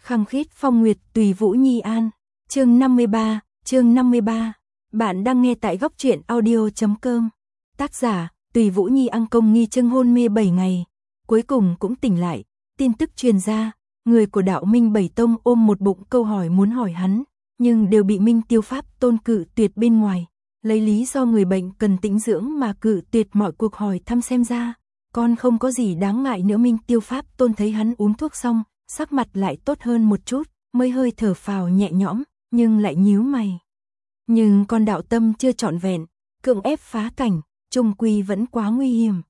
Khăng khít phong nguyệt tùy Vũ Nhi an. Chương 53. Bạn đang nghe tại góc truyện audio.com. Tác giả, Tùy Vũ Nhi An. Công Nghi Trưng hôn mê 7 ngày, cuối cùng cũng tỉnh lại. Tin tức truyền ra, người của đạo Minh Bảy Tông ôm một bụng câu hỏi muốn hỏi hắn, nhưng đều bị Minh Tiêu Pháp Tôn cự tuyệt bên ngoài. Lấy lý do người bệnh cần tĩnh dưỡng mà cự tuyệt mọi cuộc hỏi thăm. Xem ra con không có gì đáng ngại nữa. Minh Tiêu Pháp Tôn thấy hắn uống thuốc xong, sắc mặt lại tốt hơn một chút, mới hơi thở phào nhẹ nhõm, nhưng lại nhíu mày. Nhưng con đạo tâm chưa trọn vẹn, cưỡng ép phá cảnh, chung quy vẫn quá nguy hiểm.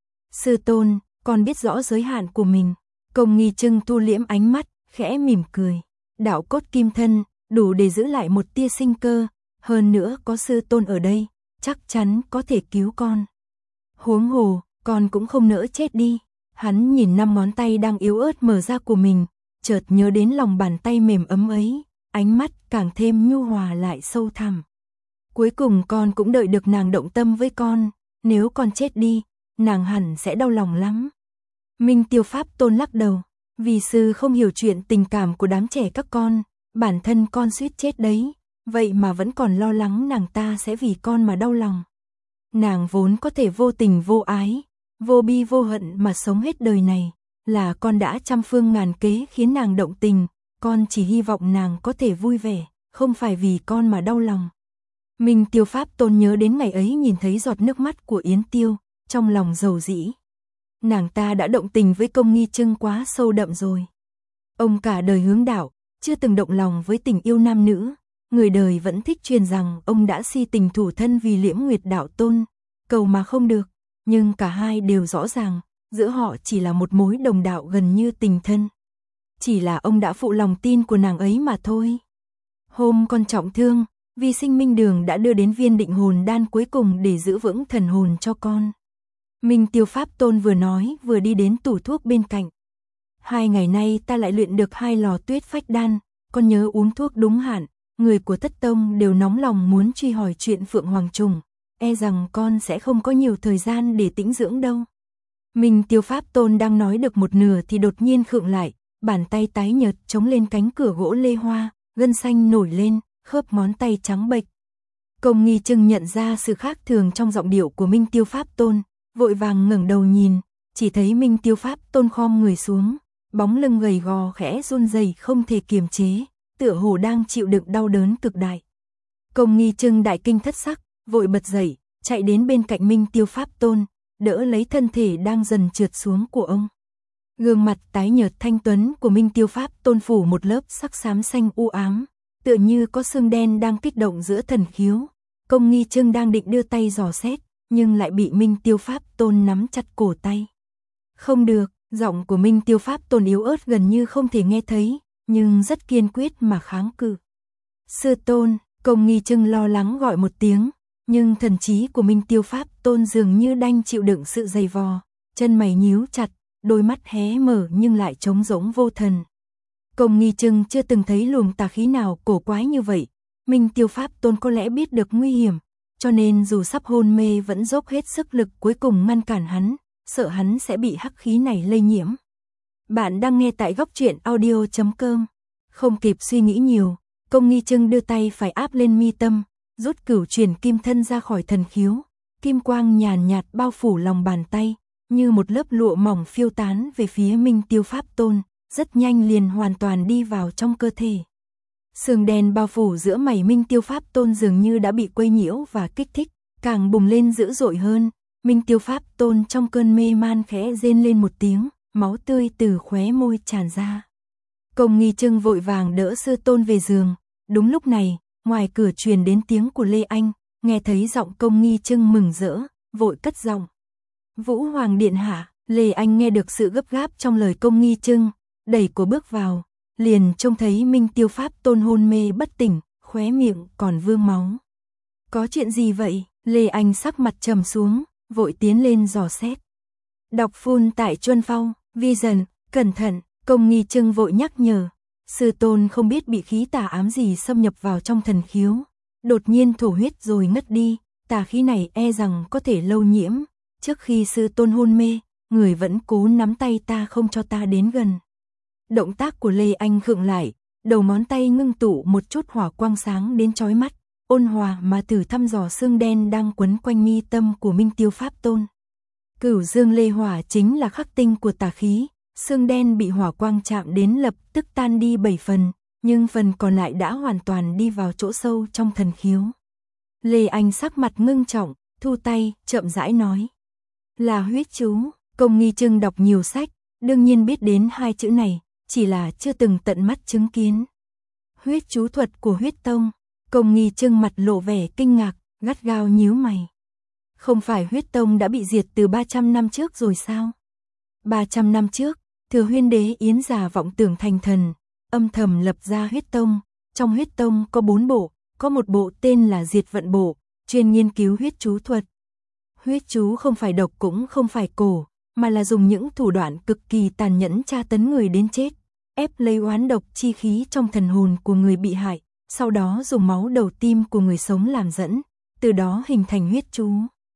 Sư tôn, con biết rõ giới hạn của mình. Công Nghi Trưng thu liễm ánh mắt, khẽ mỉm cười. Đạo cốt kim thân, đủ để giữ lại một tia sinh cơ, hơn nữa có sư tôn ở đây, chắc chắn có thể cứu con. Huống hồ, con cũng không nỡ chết đi. Hắn nhìn 5 ngón tay đang yếu ớt mở ra của mình, chợt nhớ đến lòng bàn tay mềm ấm ấy, ánh mắt càng thêm nhu hòa lại sâu thẳm. Cuối cùng con cũng đợi được nàng động tâm với con, nếu con chết đi, nàng hẳn sẽ đau lòng lắm. Minh Tiêu Pháp Tôn lắc đầu, vì sư không hiểu chuyện tình cảm của đám trẻ các con, bản thân con suýt chết đấy, vậy mà vẫn còn lo lắng nàng ta sẽ vì con mà đau lòng. Nàng vốn có thể vô tình vô ái, vô bi vô hận mà sống hết đời này, là con đã trăm phương ngàn kế khiến nàng động tình, con chỉ hy vọng nàng có thể vui vẻ, không phải vì con mà đau lòng. Minh Tiêu Pháp Tôn nhớ đến ngày ấy nhìn thấy giọt nước mắt của Yến Tiêu, trong lòng dầu dĩ. Nàng ta đã động tình với Công Nghi Trưng quá sâu đậm rồi. Ông cả đời hướng đạo, chưa từng động lòng với tình yêu nam nữ, người đời vẫn thích truyền rằng ông đã si tình thủ thân vì Liễm Nguyệt đạo tôn, cầu mà không được, nhưng cả hai đều rõ ràng, giữa họ chỉ là một mối đồng đạo gần như tình thân. Chỉ là ông đã phụ lòng tin của nàng ấy mà thôi. Hôm con trọng thương, Vi Sinh Minh Đường đã đưa đến viên định hồn đan cuối cùng để giữ vững thần hồn cho con. Minh Tiêu Pháp Tôn vừa nói vừa đi đến tủ thuốc bên cạnh. 2 ngày nay ta lại luyện được 2 lò tuyết phách đan, con nhớ uống thuốc đúng hạn. Người của Thất Tông đều nóng lòng muốn truy hỏi chuyện Phượng Hoàng Trùng, e rằng con sẽ không có nhiều thời gian để tĩnh dưỡng đâu. Minh Tiêu Pháp Tôn đang nói được một nửa thì đột nhiên khựng lại, bàn tay tái nhợt chống lên cánh cửa gỗ lê hoa, gân xanh nổi lên, khớp ngón tay trắng bệch. Công Nghi Trưng nhận ra sự khác thường trong giọng điệu của Minh Tiêu Pháp Tôn, vội vàng ngẩng đầu nhìn, chỉ thấy Minh Tiêu Pháp Tôn khom người xuống, bóng lưng gầy gò khẽ run rẩy không thể kiềm chế, tựa hồ đang chịu đựng đau đớn cực đại. Công Nghi Trưng đại kinh thất sắc, vội bật dậy, chạy đến bên cạnh Minh Tiêu Pháp Tôn, đỡ lấy thân thể đang dần trượt xuống của ông. Gương mặt tái nhợt thanh tuấn của Minh Tiêu Pháp Tôn phủ một lớp sắc xám xanh u ám, tựa như có xương đen đang kích động giữa thần khiếu. Công Nghi Trưng đang định đưa tay dò xét, nhưng lại bị Minh Tiêu Pháp Tôn nắm chặt cổ tay. Không được, giọng của Minh Tiêu Pháp Tôn yếu ớt gần như không thể nghe thấy, nhưng rất kiên quyết mà kháng cự. Sư tôn, Công Nghi Trưng lo lắng gọi một tiếng, nhưng thần trí của Minh Tiêu Pháp Tôn dường như đành chịu đựng sự dày vò, chân mày nhíu chặt, đôi mắt hé mở nhưng lại trống rỗng vô thần. Công Nghi Trưng chưa từng thấy luồng tà khí nào cổ quái như vậy, Minh Tiêu Pháp Tôn có lẽ biết được nguy hiểm, cho nên dù sắp hôn mê vẫn dốc hết sức lực cuối cùng ngăn cản hắn, sợ hắn sẽ bị hắc khí này lây nhiễm. Bạn đang nghe tại góc truyện audio.com. Không kịp suy nghĩ nhiều, Công Nghi Trưng đưa tay phải áp lên mi tâm, rút cửu truyền kim thân ra khỏi thần khiếu, kim quang nhàn nhạt bao phủ lòng bàn tay, như một lớp lụa mỏng phiêu tán về phía Minh Tiêu Pháp Tôn, rất nhanh liền hoàn toàn đi vào trong cơ thể. Sương đen bao phủ giữa mày Minh Tiêu Pháp Tôn dường như đã bị quấy nhiễu và kích thích, càng bùng lên dữ dội hơn. Minh Tiêu Pháp Tôn trong cơn mê man khẽ rên lên một tiếng, máu tươi từ khóe môi tràn ra. Công Nghi Trưng vội vàng đỡ sư tôn về giường. Đúng lúc này, ngoài cửa truyền đến tiếng của Lê Anh, nghe thấy giọng Công Nghi Trưng mừng rỡ, vội cất giọng. Vũ Hoàng điện hạ. Lê Anh nghe được sự gấp gáp trong lời Công Nghi Trưng, đẩy cửa bước vào, liền trông thấy Minh Tiêu Pháp Tôn hôn mê bất tỉnh, khóe miệng còn vương máu. Có chuyện gì vậy? Lê Anh sắc mặt trầm xuống, vội tiến lên dò xét. Đọc phun tại Chuân Phong, Vision, cẩn thận. Công Nghi Trưng vội nhắc nhở. Sư tôn không biết bị khí tà ám gì xâm nhập vào trong thần khiếu, đột nhiên thổ huyết rồi ngất đi, tà khí này e rằng có thể lâu nhiễm. Trước khi sư tôn hôn mê, người vẫn cố nắm tay ta không cho ta đến gần. Động tác của Lê Anh khựng lại, đầu ngón tay ngưng tụ một chút hỏa quang sáng đến chói mắt, ôn hòa mà thử thăm dò xương đen đang quấn quanh mi tâm của Minh Tiêu Pháp Tôn. Cửu Dương Lê Hỏa chính là khắc tinh của tà khí, xương đen bị hỏa quang chạm đến lập tức tan đi 7 phần, nhưng phần còn lại đã hoàn toàn đi vào chỗ sâu trong thần khiếu. Lê Anh sắc mặt ngưng trọng, thu tay, chậm rãi nói. Là huyết chú, Công Nghi Trưng đọc nhiều sách, đương nhiên biết đến hai chữ này, chỉ là chưa từng tận mắt chứng kiến. Huyết chú thuật của huyết tông, Công Nghi Trưng mặt lộ vẻ kinh ngạc, gắt gao nhíu mày. Không phải huyết tông đã bị diệt từ 300 năm trước rồi sao? 300 năm trước, Thừa Huyên Đế Yến Giả vọng tưởng thành thần, âm thầm lập ra huyết tông. Trong huyết tông có 4 bộ, có một bộ tên là Diệt Vận Bộ, chuyên nghiên cứu huyết chú thuật. Huyết chú không phải độc cũng không phải cổ, mà là dùng những thủ đoạn cực kỳ tàn nhẫn tra tấn người đến chết, ép lấy oán độc chi khí trong thần hồn của người bị hại, sau đó dùng máu đầu tim của người sống làm dẫn, từ đó hình thành huyết chú.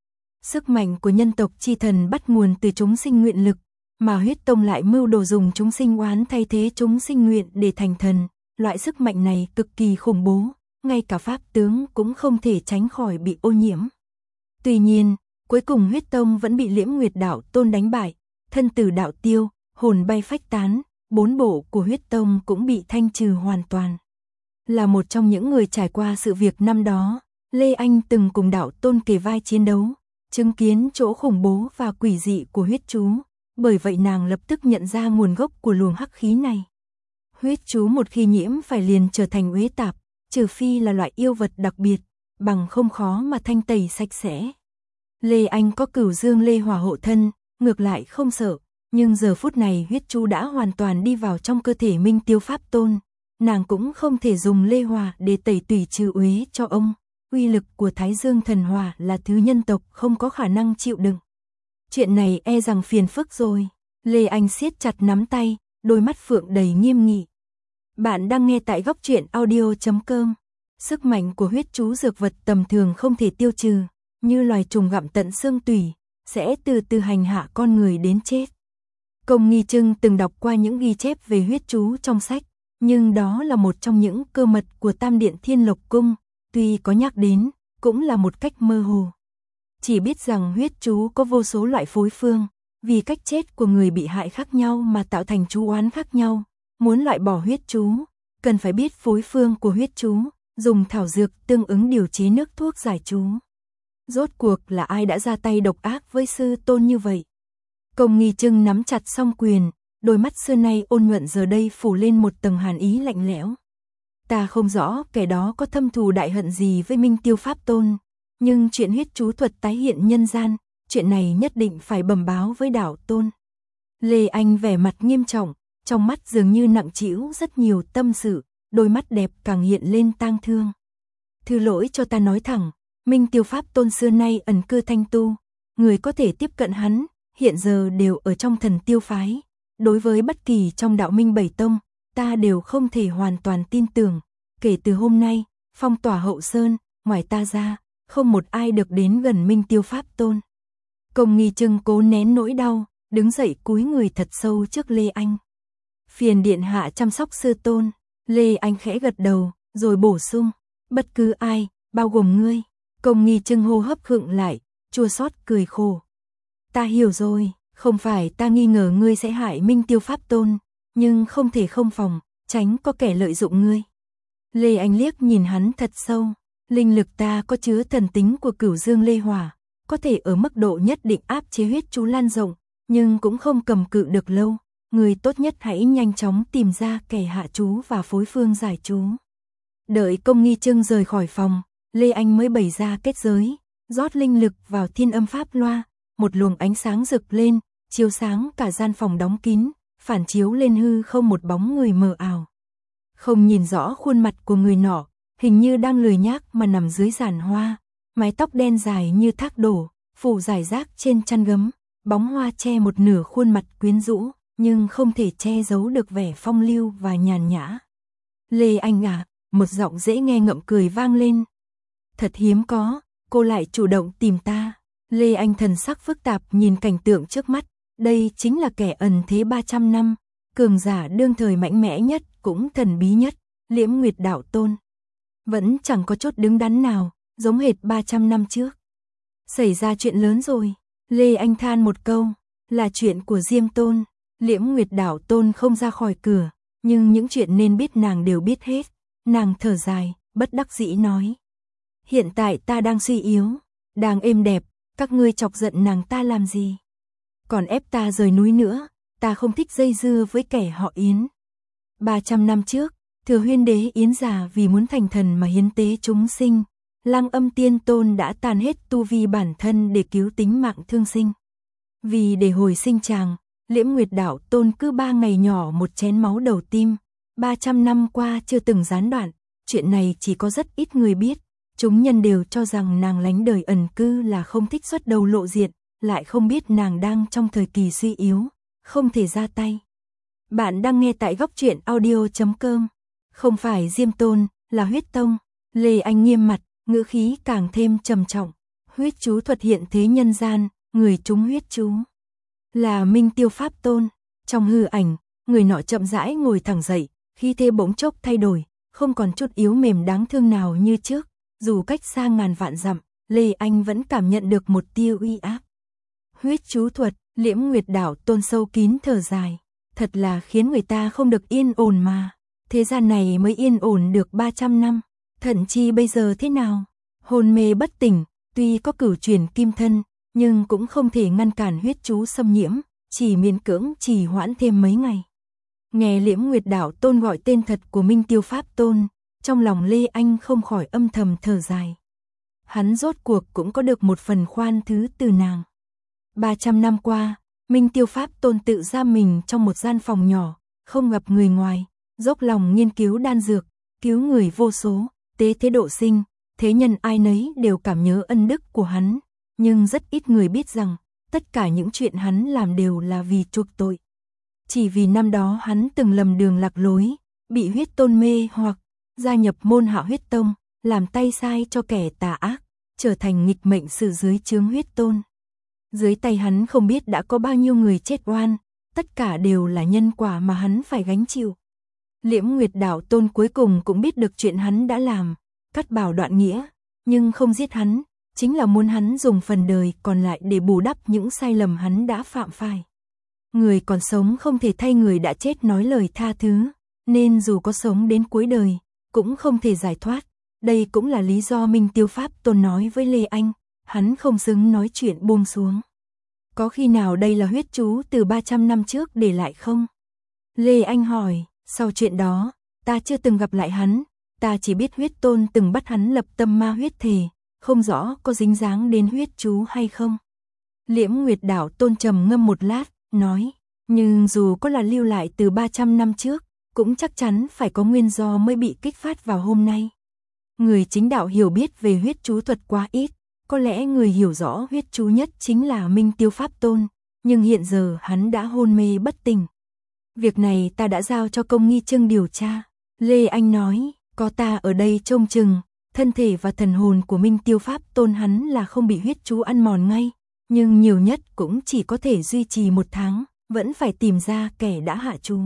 Sức mạnh của nhân tộc chi thần bắt nguồn từ chúng sinh nguyện lực, mà huyết tông lại mưu đồ dùng chúng sinh oán thay thế chúng sinh nguyện để thành thần. Loại sức mạnh này cực kỳ khủng bố, ngay cả pháp tướng cũng không thể tránh khỏi bị ô nhiễm. Tuy nhiên, cuối cùng huyết tông vẫn bị Liễm Nguyệt Đạo Tôn đánh bại, thân tử đạo tiêu, hồn bay phách tán, 4 bộ của huyết tông cũng bị thanh trừ hoàn toàn. Là một trong những người trải qua sự việc năm đó, Lê Anh từng cùng đạo tôn kề vai chiến đấu, chứng kiến chỗ khủng bố và quỷ dị của huyết chú, bởi vậy nàng lập tức nhận ra nguồn gốc của luồng hắc khí này. Huyết chú một khi nhiễm phải liền trở thành uế tạp, trừ phi là loại yêu vật đặc biệt, bằng không khó mà thanh tẩy sạch sẽ. Lê Anh có Cửu Dương Lê Hỏa hộ thân, ngược lại không sợ, nhưng giờ phút này huyết chú đã hoàn toàn đi vào trong cơ thể Minh Tiêu Pháp Tôn, nàng cũng không thể dùng Lê Hỏa để tẩy tủy trừ uế cho ông. Uy lực của Thái Dương Thần Hỏa là thứ nhân tộc không có khả năng chịu đựng. Chuyện này e rằng phiền phức rồi. Lê Anh siết chặt nắm tay, đôi mắt phượng đầy nghiêm nghị. Bạn đang nghe tại góc truyện audio.com. Sức mạnh của huyết chú dược vật tầm thường không thể tiêu trừ, như loài trùng gặm tận xương tủy, sẽ từ từ hành hạ con người đến chết. Công Nghi Trưng từng đọc qua những ghi chép về huyết chú trong sách, nhưng đó là một trong những cơ mật của Tam Điện Thiên Lộc Cung, tuy có nhắc đến, cũng là một cách mơ hồ. Chỉ biết rằng huyết chú có vô số loại phối phương, vì cách chết của người bị hại khác nhau mà tạo thành chú oán khác nhau. Muốn loại bỏ huyết chú, cần phải biết phối phương của huyết chú, dùng thảo dược tương ứng điều chế nước thuốc giải chú. Rốt cuộc là ai đã ra tay độc ác với sư tôn như vậy? Công Nghi Trưng nắm chặt song quyền, đôi mắt xưa nay ôn nhuận giờ đây phủ lên một tầng hàn ý lạnh lẽo. Ta không rõ kẻ đó có thâm thù đại hận gì với Minh Tiêu Pháp Tôn, nhưng chuyện huyết chú thuật tái hiện nhân gian, chuyện này nhất định phải bẩm báo với đạo tôn. Lê Anh vẻ mặt nghiêm trọng, trong mắt dường như nặng trĩu rất nhiều tâm sự, đôi mắt đẹp càng hiện lên tang thương. Thứ lỗi cho ta nói thẳng, Minh Tiêu Pháp Tôn xưa nay ẩn cư thanh tu, người có thể tiếp cận hắn, hiện giờ đều ở trong Thần Tiêu phái. Đối với bất kỳ trong đạo Minh Bảy Tông, ta đều không thể hoàn toàn tin tưởng. Kể từ hôm nay, phong tỏa Hậu Sơn, ngoài ta ra, không một ai được đến gần Minh Tiêu Pháp Tôn. Công Nghi Trưng cố nén nỗi đau, đứng dậy cúi người thật sâu trước Lê Anh. Phiền điện hạ chăm sóc sư tôn. Lê Anh khẽ gật đầu, rồi bổ sung, bất cứ ai, bao gồm ngươi. Công Nghi Trưng hô hấp khựng lại, chua xót cười khổ. Ta hiểu rồi, không phải ta nghi ngờ ngươi sẽ hại Minh Tiêu Pháp Tôn, nhưng không thể không phòng, tránh có kẻ lợi dụng ngươi. Lê Anh liếc nhìn hắn thật sâu, linh lực ta có chứa thần tính của Cửu Dương Lê Hỏa, có thể ở mức độ nhất định áp chế huyết chú lan rộng, nhưng cũng không cầm cự được lâu. Người tốt nhất hãy nhanh chóng tìm ra kẻ hạ chú và phối phương giải chú. Đợi Công Nghi Trưng rời khỏi phòng, Lê Anh mới bày ra kết giới, rót linh lực vào Thiên Âm Pháp Loa, một luồng ánh sáng rực lên, chiếu sáng cả gian phòng đóng kín, phản chiếu lên hư không một bóng người mờ ảo. Không nhìn rõ khuôn mặt của người nọ, hình như đang lười nhác mà nằm dưới giàn hoa, mái tóc đen dài như thác đổ, phủ rải rác trên chăn gấm, bóng hoa che một nửa khuôn mặt quyến rũ, nhưng không thể che giấu được vẻ phong lưu và nhàn nhã. Lê Anh à, một giọng dễ nghe ngậm cười vang lên. Thật hiếm có, cô lại chủ động tìm ta. Lê Anh thần sắc phức tạp nhìn cảnh tượng trước mắt, đây chính là kẻ ẩn thế 300 năm, cường giả đương thời mạnh mẽ nhất, cũng thần bí nhất, Liễm Nguyệt đạo tôn. Vẫn chẳng có chút đứng đắn nào, giống hệt 300 năm trước. Xảy ra chuyện lớn rồi, Lê Anh than một câu, là chuyện của Diêm Tôn. Liễm Nguyệt đạo tôn không ra khỏi cửa, nhưng những chuyện nên biết nàng đều biết hết. Nàng thở dài, bất đắc dĩ nói. Hiện tại ta đang suy yếu, đang êm đẹp, các ngươi chọc giận nàng ta làm gì? Còn ép ta rời núi nữa, ta không thích dây dưa với kẻ họ Yến. 300 năm trước, Thừa Huyên Đế Yến già vì muốn thành thần mà hiến tế chúng sinh. Lăng Âm Tiên Tôn đã tàn hết tu vi bản thân để cứu tính mạng thương sinh. Vì để hồi sinh chàng, Liễm Nguyệt đạo tôn cứ 3 ngày nhỏ một chén máu đầu tim. 300 năm qua chưa từng gián đoạn, chuyện này chỉ có rất ít người biết. Chúng nhân đều cho rằng nàng lánh đời ẩn cư là không thích xuất đầu lộ diện, lại không biết nàng đang trong thời kỳ suy yếu, không thể ra tay. Bạn đang nghe tại góc truyện audio.com. Không phải Diêm Tôn, là huyết tông. Lê Anh nghiêm mặt, ngữ khí càng thêm trầm trọng. Huyết chú thuật hiện thế nhân gian, người trúng huyết chú là Minh Tiêu Pháp Tôn. Trong hư ảnh, người nọ chậm rãi ngồi thẳng dậy, khí thế bỗng chốc thay đổi, không còn chút yếu mềm đáng thương nào như trước. Dù cách xa ngàn vạn dặm, Lê Anh vẫn cảm nhận được một tia uy áp. Huyết chú thuật, Liễm Nguyệt đạo tôn sâu kín thở dài. Thật là khiến người ta không được yên ổn mà. Thế gian này mới yên ổn được 300 năm. Thậm chí bây giờ thế nào? Hôn mê bất tỉnh, tuy có cửu chuyển kim thân, nhưng cũng không thể ngăn cản huyết chú xâm nhiễm, chỉ miễn cưỡng trì hoãn thêm mấy ngày. Nghe Liễm Nguyệt đạo tôn gọi tên thật của Minh Tiêu Pháp Tôn, trong lòng Lê Anh không khỏi âm thầm thở dài. Hắn rốt cuộc cũng có được một phần khoan thứ từ nàng. 300 năm qua, Minh Tiêu Pháp Tôn tự giam mình trong một gian phòng nhỏ, không gặp người ngoài, dốc lòng nghiên cứu đan dược, cứu người vô số, tế thế độ sinh, thế nhân ai nấy đều cảm nhớ ân đức của hắn, nhưng rất ít người biết rằng, tất cả những chuyện hắn làm đều là vì chuộc tội. Chỉ vì năm đó hắn từng lầm đường lạc lối, bị huyết tôn mê hoặc gia nhập môn Hạ Huyết Tông, làm tay sai cho kẻ tà ác, trở thành nghịch mệnh sử dưới chướng huyết tôn. Dưới tay hắn không biết đã có bao nhiêu người chết oan, tất cả đều là nhân quả mà hắn phải gánh chịu. Liễm Nguyệt đạo tôn cuối cùng cũng biết được chuyện hắn đã làm, cắt bảo đoạn nghĩa, nhưng không giết hắn, chính là muốn hắn dùng phần đời còn lại để bù đắp những sai lầm hắn đã phạm phải. Người còn sống không thể thay người đã chết nói lời tha thứ, nên dù có sống đến cuối đời, cũng không thể giải thoát. Đây cũng là lý do Minh Tiêu Pháp Tôn nói với Lê Anh, hắn không xứng nói chuyện buông xuống. Có khi nào đây là huyết chú từ 300 năm trước để lại không? Lê Anh hỏi, sau chuyện đó, ta chưa từng gặp lại hắn, ta chỉ biết huyết tôn từng bắt hắn lập tâm ma huyết thề, không rõ có dính dáng đến huyết chú hay không. Liễm Nguyệt đạo tôn trầm ngâm một lát, nói, nhưng dù có là lưu lại từ 300 năm trước, cũng chắc chắn phải có nguyên do mới bị kích phát vào hôm nay. Người chính đạo hiểu biết về huyết chú thuật quá ít, có lẽ người hiểu rõ huyết chú nhất chính là Minh Tiêu Pháp Tôn, nhưng hiện giờ hắn đã hôn mê bất tỉnh. Việc này ta đã giao cho Công Nghi Trưng điều tra. Lê Anh nói, có ta ở đây trông chừng, thân thể và thần hồn của Minh Tiêu Pháp Tôn hắn là không bị huyết chú ăn mòn ngay, nhưng nhiều nhất cũng chỉ có thể duy trì 1 tháng, vẫn phải tìm ra kẻ đã hạ chú.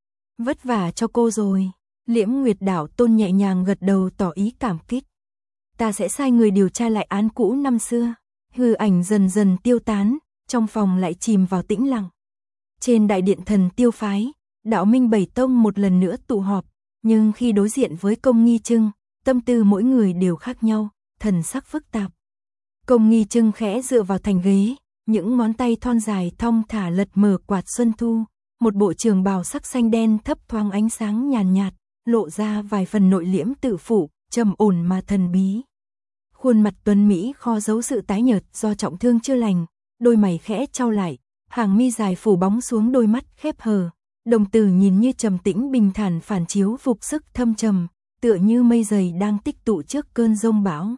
Vất vả cho cô rồi. Liễm Nguyệt đạo tôn nhẹ nhàng gật đầu tỏ ý cảm kích. Ta sẽ sai người điều tra lại án cũ năm xưa. Hư ảnh dần dần tiêu tán, trong phòng lại chìm vào tĩnh lặng. Trên đại điện Thần Tiêu phái, đạo minh 7 tông một lần nữa tụ họp, nhưng khi đối diện với Công Nghi Trưng, tâm tư mỗi người đều khác nhau, thần sắc phức tạp. Công Nghi Trưng khẽ dựa vào thành ghế, những ngón tay thon dài thong thả lật mở quạt xuân thu, một bộ trường bào sắc xanh đen thấp thoáng ánh sáng nhàn nhạt, lộ ra vài phần nội liễm tự phụ, trầm ổn mà thần bí. Khuôn mặt tuấn mỹ kho giấu sự tái nhợt do trọng thương chưa lành, đôi mày khẽ chau lại, hàng mi dài phủ bóng xuống đôi mắt khép hờ, đồng tử nhìn như trầm tĩnh bình thản phản chiếu phục sức thâm trầm, tựa như mây dày đang tích tụ trước cơn giông bão.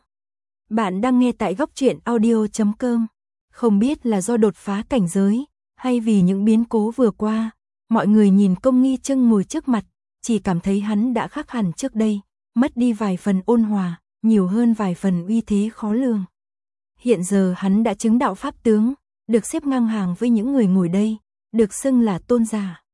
Bạn đang nghe tại góc truyện audio.com. Không biết là do đột phá cảnh giới, hay vì những biến cố vừa qua, mọi người nhìn Công Nghi Trưng ngồi trước mặt, chỉ cảm thấy hắn đã khác hẳn trước đây, mất đi vài phần ôn hòa, nhiều hơn vài phần uy thế khó lường. Hiện giờ hắn đã chứng đạo pháp tướng, được xếp ngang hàng với những người ngồi đây, được xưng là tôn giả.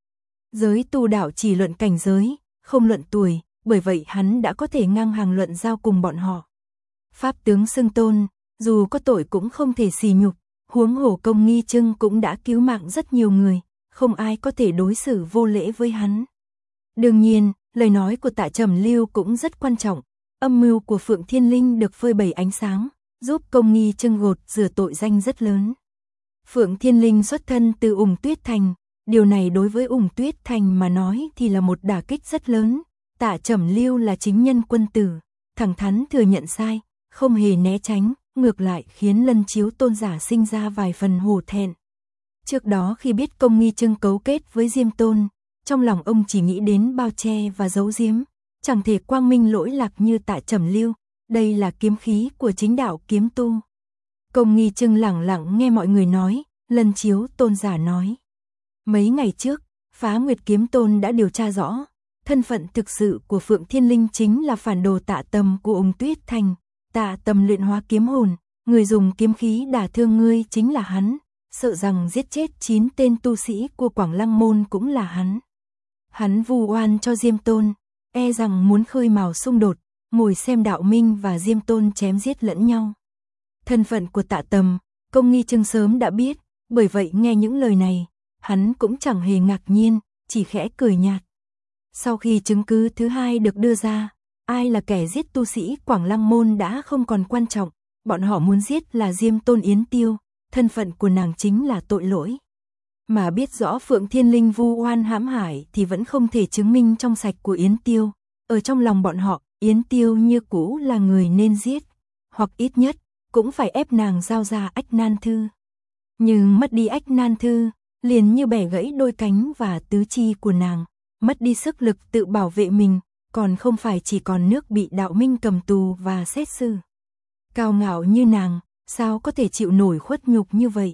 Giới tu đạo chỉ luận cảnh giới, không luận tuổi, bởi vậy hắn đã có thể ngang hàng luận giao cùng bọn họ. Pháp tướng xưng tôn, dù có tội cũng không thể sỉ nhục, huống hồ Công Nghi Trưng cũng đã cứu mạng rất nhiều người, không ai có thể đối xử vô lễ với hắn. Đương nhiên, lời nói của Tạ Trầm Lưu cũng rất quan trọng, âm mưu của Phượng Thiên Linh được phơi bày ánh sáng, giúp Công Nghi Trưng gột rửa tội danh rất lớn. Phượng Thiên Linh xuất thân từ Ủng Tuyết Thành, điều này đối với Ủng Tuyết Thành mà nói thì là một đả kích rất lớn. Tạ Trầm Lưu là chính nhân quân tử, thẳng thắn thừa nhận sai, không hề né tránh, ngược lại khiến Lân Chiếu Tôn giả sinh ra vài phần hổ thẹn. Trước đó khi biết Công Nghi Trưng cấu kết với Diêm Tôn, trong lòng ông chỉ nghĩ đến bao che và giấu giếm, chẳng thể quang minh lỗi lạc như Tạ Trầm Lưu, đây là kiếm khí của chính đạo kiếm tu. Công Nghi Trưng lẳng lặng nghe mọi người nói, Lân Chiếu Tôn giả nói. Mấy ngày trước, Phá Nguyệt Kiếm Tôn đã điều tra rõ, thân phận thực sự của Phượng Thiên Linh chính là phản đồ Tạ Tầm của Ung Tuyết Thành. Tạ Tầm luyện hóa kiếm hồn, người dùng kiếm khí đả thương ngươi chính là hắn, sợ rằng giết chết 9 tên tu sĩ của Quảng Lăng Môn cũng là hắn. Hắn vu oan cho Diêm Tôn, e rằng muốn khơi mào xung đột, ngồi xem Đạo Minh và Diêm Tôn chém giết lẫn nhau. Thân phận của Tạ Tầm, Công Nghi Trưng sớm đã biết, bởi vậy nghe những lời này, hắn cũng chẳng hề ngạc nhiên, chỉ khẽ cười nhạt. Sau khi chứng cứ thứ hai được đưa ra, ai là kẻ giết tu sĩ Quảng Lăng Môn đã không còn quan trọng, bọn họ muốn giết là Diêm Tôn Yến Tiêu, thân phận của nàng chính là tội lỗi. Mà biết rõ Phượng Thiên Linh vu oan hãm hại thì vẫn không thể chứng minh trong sạch của Yến Tiêu, ở trong lòng bọn họ, Yến Tiêu như cũ là người nên giết, hoặc ít nhất cũng phải ép nàng giao ra Ách Nan Thư. Nhưng mất đi Ách Nan Thư, liền như bẻ gãy đôi cánh và tứ chi của nàng, mất đi sức lực tự bảo vệ mình, còn không phải chỉ còn nước bị Đạo Minh cầm tù và xét xử. Cao ngạo như nàng, sao có thể chịu nổi khuất nhục như vậy?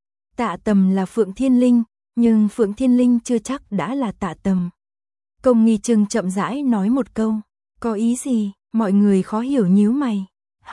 Tạ Tầm là Phượng Thiên Linh, nhưng Phượng Thiên Linh chưa chắc đã là Tạ Tầm. Công Nghi Trưng chậm rãi nói một câu, có ý gì? Mọi người khó hiểu nhíu mày.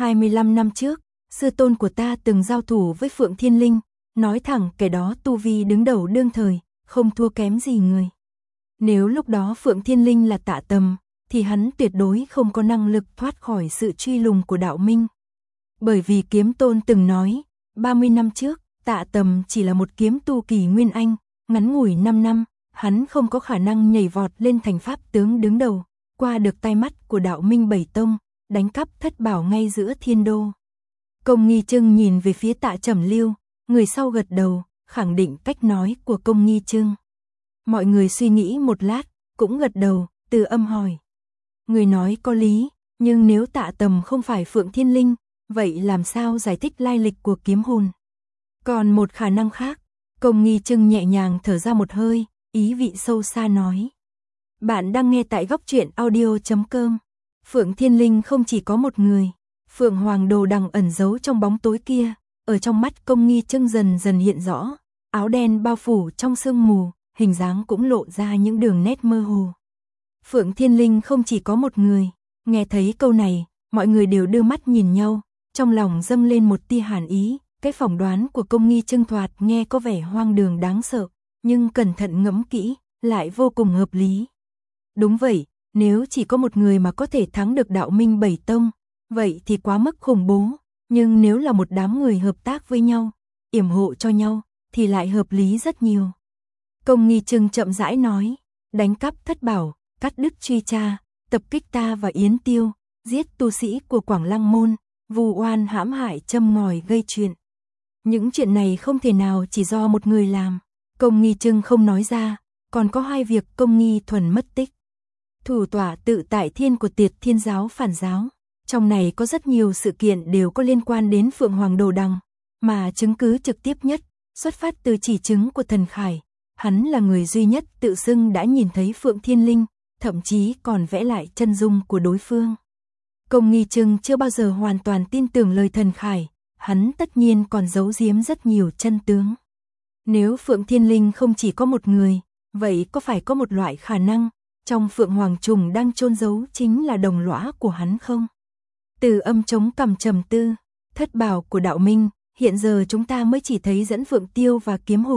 25 năm trước, sư tôn của ta từng giao thủ với Phượng Thiên Linh, nói thẳng kẻ đó tu vi đứng đầu đương thời, không thua kém gì người. Nếu lúc đó Phượng Thiên Linh là Tạ Tầm, thì hắn tuyệt đối không có năng lực thoát khỏi sự truy lùng của Đạo Minh. Bởi vì Kiếm Tôn từng nói, 30 năm trước, Tạ Tầm chỉ là một kiếm tu kỳ nguyên anh, ngắn ngủi 5 năm, hắn không có khả năng nhảy vọt lên thành pháp tướng đứng đầu, qua được tai mắt của Đạo Minh Bảy Tông, đánh cắp thất bảo ngay giữa thiên đô. Công Nghi Trưng nhìn về phía Tạ Trầm Lưu, người sau gật đầu, khẳng định cách nói của Công Nghi Trưng. Mọi người suy nghĩ một lát, cũng gật đầu, Từ Âm hỏi. Người nói có lý, nhưng nếu Tạ Tầm không phải Phượng Thiên Linh, vậy làm sao giải thích lai lịch của kiếm hồn? Còn một khả năng khác, Công Nghi Trưng nhẹ nhàng thở ra một hơi, ý vị sâu xa nói. Bạn đang nghe tại Góc Truyện Audio.com. Phượng Thiên Linh không chỉ có một người, Phượng Hoàng Đồ Đằng ẩn giấu trong bóng tối kia, ở trong mắt Công Nghi Trưng dần dần hiện rõ, áo đen bao phủ trong sương mù, hình dáng cũng lộ ra những đường nét mơ hồ. Phượng Thiên Linh không chỉ có một người, nghe thấy câu này, mọi người đều đưa mắt nhìn nhau, trong lòng dâng lên một tia hàn ý, cái phỏng đoán của Công Nghi Trưng thoạt nghe có vẻ hoang đường đáng sợ, nhưng cẩn thận ngẫm kỹ, lại vô cùng hợp lý. Đúng vậy, nếu chỉ có một người mà có thể thắng được Đạo Minh Bảy Tông, vậy thì quá mức khủng bố, nhưng nếu là một đám người hợp tác với nhau, yểm hộ cho nhau, thì lại hợp lý rất nhiều. Công Nghi Trưng chậm rãi nói, đánh cắp thất bảo, cắt đứt truy tra, tập kích ta và Yến Tiêu, giết tu sĩ của Quảng Lăng Môn, vu oan hãm hại châm ngòi gây chuyện. Những chuyện này không thể nào chỉ do một người làm. Công Nghi Trưng không nói ra, còn có hai việc Công Nghi Thuần mất tích. Thủ tọa tự tại thiên của Tiệt Thiên giáo phản giáo. Trong này có rất nhiều sự kiện đều có liên quan đến Phượng Hoàng Đồ Đằng, mà chứng cứ trực tiếp nhất, xuất phát từ chỉ chứng của Thần Khải. Hắn là người duy nhất tự xưng đã nhìn thấy Phượng Thiên Linh, thậm chí còn vẽ lại chân dung của đối phương. Công Nghi Trưng chưa bao giờ hoàn toàn tin tưởng lời Thần Khải, hắn tất nhiên còn giấu giếm rất nhiều chân tướng. Nếu Phượng Thiên Linh không chỉ có một người, vậy có phải có một loại khả năng, trong Phượng Hoàng trùng đang chôn giấu chính là đồng lõa của hắn không? Từ Âm chống cằm trầm tư, thất bảo của Đạo Minh, hiện giờ chúng ta mới chỉ thấy dẫn Phượng Tiêu và kiếm hồn,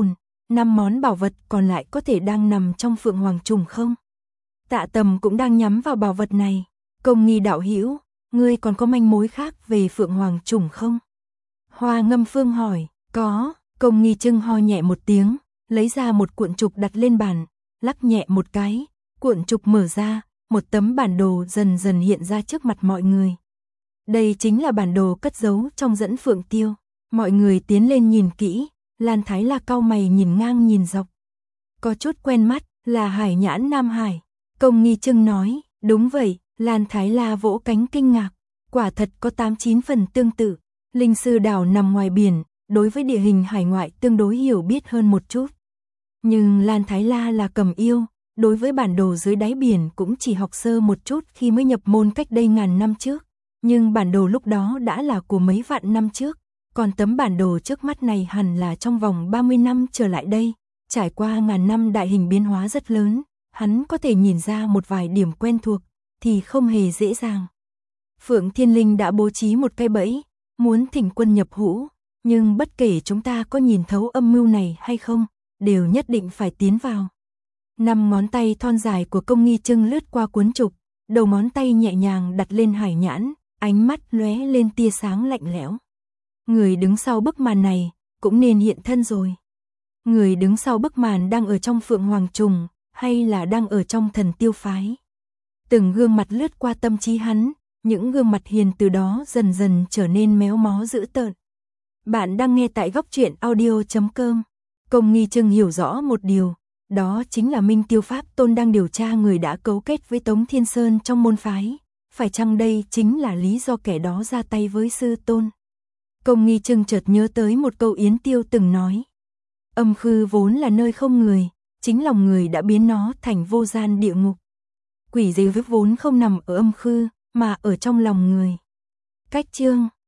5 món bảo vật còn lại có thể đang nằm trong Phượng Hoàng trùng không? Tạ Tầm cũng đang nhắm vào bảo vật này. Công Nghi đạo hữu, ngươi còn có manh mối khác về Phượng Hoàng trùng không? Hoa Ngâm Phương hỏi. Có. Công Nghi Trưng ho nhẹ một tiếng, lấy ra một cuộn trục đặt lên bàn, lắc nhẹ một cái, cuộn trục mở ra, một tấm bản đồ dần dần hiện ra trước mặt mọi người. Đây chính là bản đồ cất giấu trong dẫn Phượng Tiêu. Mọi người tiến lên nhìn kỹ, Lan Thái La cau mày nhìn ngang nhìn dọc. Có chút quen mắt, là Hải Nhãn Nam Hải. Công Nghi Trưng nói, đúng vậy. Lan Thái La vỗ cánh kinh ngạc, quả thật có 8-9 phần tương tự. Linh Sư đảo nằm ngoài biển, đối với địa hình hải ngoại tương đối hiểu biết hơn một chút. Nhưng Lan Thái La là cầm yêu, đối với bản đồ dưới đáy biển cũng chỉ học sơ một chút khi mới nhập môn cách đây ngàn năm trước. Nhưng bản đồ lúc đó đã là của mấy vạn năm trước, còn tấm bản đồ trước mắt này hẳn là trong vòng 30 năm trở lại đây. Trải qua ngàn năm đại hình biến hóa rất lớn, hắn có thể nhìn ra một vài điểm quen thuộc, thì không hề dễ dàng. Phượng Thiên Linh đã bố trí một cây bẫy, muốn thỉnh quân nhập hũ, nhưng bất kể chúng ta có nhìn thấu âm mưu này hay không, đều nhất định phải tiến vào. 5 ngón tay thon dài của Công Nghi Trưng lướt qua cuốn trục, đầu ngón tay nhẹ nhàng đặt lên hải nhãn, ánh mắt lóe lên tia sáng lạnh lẽo. Người đứng sau bức màn này, cũng nên hiện thân rồi. Người đứng sau bức màn đang ở trong Phượng Hoàng trùng, hay là đang ở trong Thần Tiêu phái? Từng gương mặt lướt qua tâm trí hắn, những gương mặt hiền từ đó dần dần trở nên méo mó dữ tợn. Bạn đang nghe tại góc truyện audio.com. Công Nghi Trưng hiểu rõ một điều, đó chính là Minh Tiêu Pháp Tôn đang điều tra người đã cấu kết với Tống Thiên Sơn trong môn phái. Phải chăng đây chính là lý do kẻ đó ra tay với sư tôn? Công Nghi Trưng chợt nhớ tới một câu Yến Tiêu từng nói. Âm khư vốn là nơi không người, chính lòng người đã biến nó thành vô gian địa ngục. Quỷ dị vốn không nằm ở âm khư, mà ở trong lòng người. Cách chương